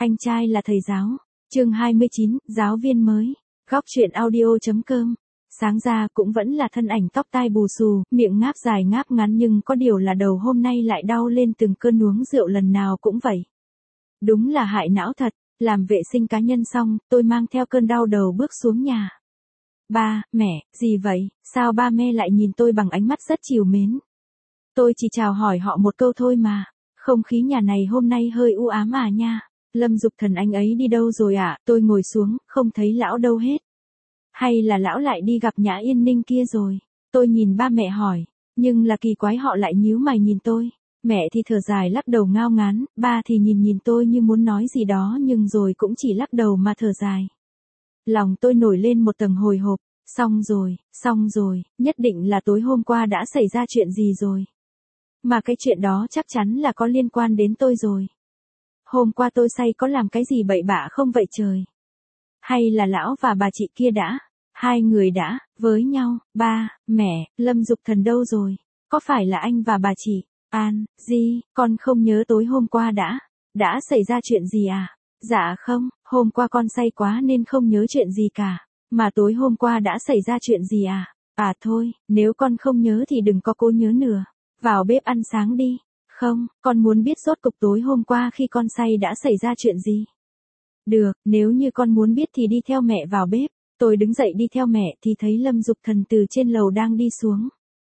Anh trai là thầy giáo. Chương 29, giáo viên mới. Góc truyện audio.com. Sáng ra cũng vẫn là thân ảnh tóc tai bù xù, miệng ngáp dài ngáp ngắn, nhưng có điều là đầu hôm nay lại đau lên từng cơn uống rượu lần nào cũng vậy. Đúng là hại não thật. Làm vệ sinh cá nhân xong, tôi mang theo cơn đau đầu bước xuống nhà. Ba, mẹ, gì vậy? Sao ba mẹ lại nhìn tôi bằng ánh mắt rất trìu mến? Tôi chỉ chào hỏi họ một câu thôi mà. Không khí nhà này hôm nay hơi u ám à nha. Lâm Dục Thần anh ấy đi đâu rồi ạ? Tôi ngồi xuống, không thấy lão đâu hết. Hay là lão lại đi gặp Nhã Yên Ninh kia rồi? Tôi nhìn ba mẹ hỏi. Nhưng là kỳ quái, họ lại nhíu mày nhìn tôi. Mẹ thì thở dài lắc đầu ngao ngán, ba thì nhìn tôi như muốn nói gì đó nhưng rồi cũng chỉ lắc đầu mà thở dài. Lòng tôi nổi lên một tầng hồi hộp. Xong rồi, nhất định là tối hôm qua đã xảy ra chuyện gì rồi. Mà cái chuyện đó chắc chắn là có liên quan đến tôi rồi. Hôm qua tôi say có làm cái gì bậy bạ không vậy trời? Hay là lão và bà chị kia hai người đã với nhau? Ba, mẹ, Lâm Dục Thần đâu rồi? Có phải là anh và bà chị An, gì, con không nhớ tối hôm qua đã xảy ra chuyện gì à? Dạ không, hôm qua con say quá nên không nhớ chuyện gì cả. Mà tối hôm qua đã xảy ra chuyện gì à? À thôi, nếu con không nhớ thì đừng có cố nhớ nữa. Vào bếp ăn sáng đi. Không, con muốn biết rốt cục tối hôm qua khi con say đã xảy ra chuyện gì. Được, nếu như con muốn biết thì đi theo mẹ vào bếp. Tôi đứng dậy đi theo mẹ thì thấy Lâm Dục Thần từ trên lầu đang đi xuống.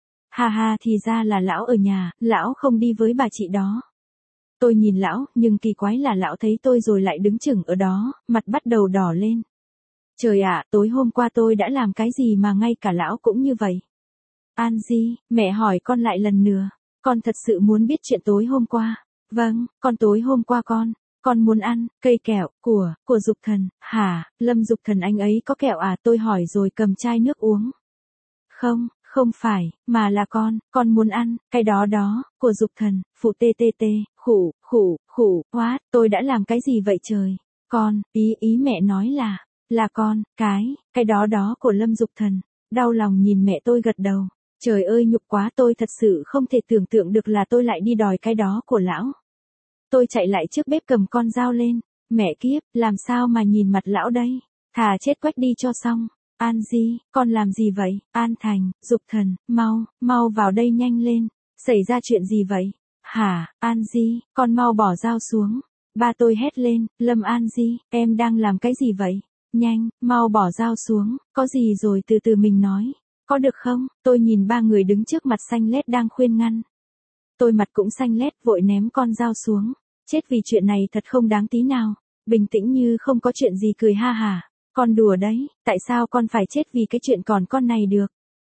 Ha, thì ra là lão ở nhà, lão không đi với bà chị đó. Tôi nhìn lão, nhưng kỳ quái là lão thấy tôi rồi lại đứng chừng ở đó, mặt bắt đầu đỏ lên. Trời ạ, tối hôm qua tôi đã làm cái gì mà ngay cả lão cũng như vậy? An Di, mẹ hỏi con lại lần nữa. Con thật sự muốn biết chuyện tối hôm qua. Vâng, con tối hôm qua con muốn ăn cây kẹo của Dục Thần. Hả, Lâm Dục Thần anh ấy có kẹo à? Tôi hỏi rồi cầm chai nước uống. Không phải, mà là con muốn ăn cái đó của Dục Thần. Phụ tê, khủ, what, tôi đã làm cái gì vậy trời? Con, ý mẹ nói là con, cái đó của Lâm Dục Thần. Đau lòng nhìn mẹ tôi gật đầu. Trời ơi nhục quá, tôi thật sự không thể tưởng tượng được là tôi lại đi đòi cái đó của lão. Tôi chạy lại trước bếp cầm con dao lên. Mẹ kiếp, làm sao mà nhìn mặt lão đây? Thà chết quách đi cho xong. An Di, con làm gì vậy? An Thành, Dục Thần, mau vào đây nhanh lên. Xảy ra chuyện gì vậy? Hả, An Di, con mau bỏ dao xuống. Ba tôi hét lên, Lâm An Di, em đang làm cái gì vậy? Nhanh, mau bỏ dao xuống, có gì rồi từ từ mình nói. Có được không? Tôi nhìn ba người đứng trước mặt xanh lét đang khuyên ngăn. Tôi mặt cũng xanh lét vội ném con dao xuống. Chết vì chuyện này thật không đáng tí nào. Bình tĩnh như không có chuyện gì cười ha hả. Con đùa đấy, tại sao con phải chết vì cái chuyện còn con này được?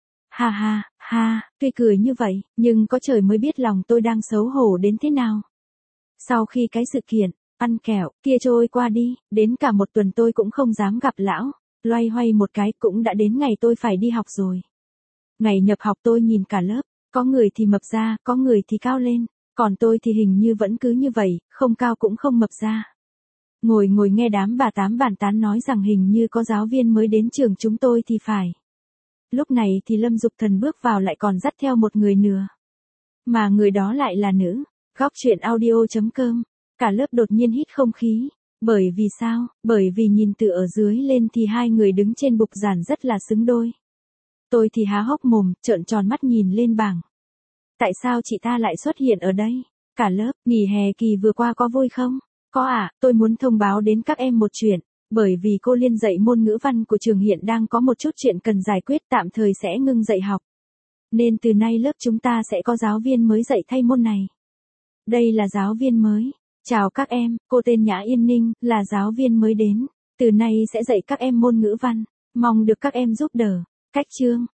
Ha, tuy cười như vậy, nhưng có trời mới biết lòng tôi đang xấu hổ đến thế nào. Sau khi cái sự kiện ăn kẹo kia trôi qua đi, đến cả một tuần tôi cũng không dám gặp lão. Loay hoay một cái cũng đã đến ngày tôi phải đi học rồi. Ngày nhập học tôi nhìn cả lớp, có người thì mập ra, có người thì cao lên, còn tôi thì hình như vẫn cứ như vậy, không cao cũng không mập ra. Ngồi nghe đám bà tám bàn tán nói rằng hình như có giáo viên mới đến trường chúng tôi thì phải. Lúc này thì Lâm Dục Thần bước vào lại còn dắt theo một người nữa. Mà người đó lại là nữ. Góc truyện audio.com. Cả lớp đột nhiên hít không khí. Bởi vì sao? Bởi vì nhìn từ ở dưới lên thì hai người đứng trên bục giảng rất là xứng đôi. Tôi thì há hốc mồm, trợn tròn mắt nhìn lên bảng. Tại sao chị ta lại xuất hiện ở đây? Cả lớp, nghỉ hè kỳ vừa qua có vui không? Có ạ, tôi muốn thông báo đến các em một chuyện. Bởi vì cô Liên dạy môn ngữ văn của trường hiện đang có một chút chuyện cần giải quyết, tạm thời sẽ ngưng dạy học. Nên từ nay lớp chúng ta sẽ có giáo viên mới dạy thay môn này. Đây là giáo viên mới. Chào các em, cô tên Nhã Yên Ninh, là giáo viên mới đến. Từ nay sẽ dạy các em môn ngữ văn. Mong được các em giúp đỡ. Cách chương.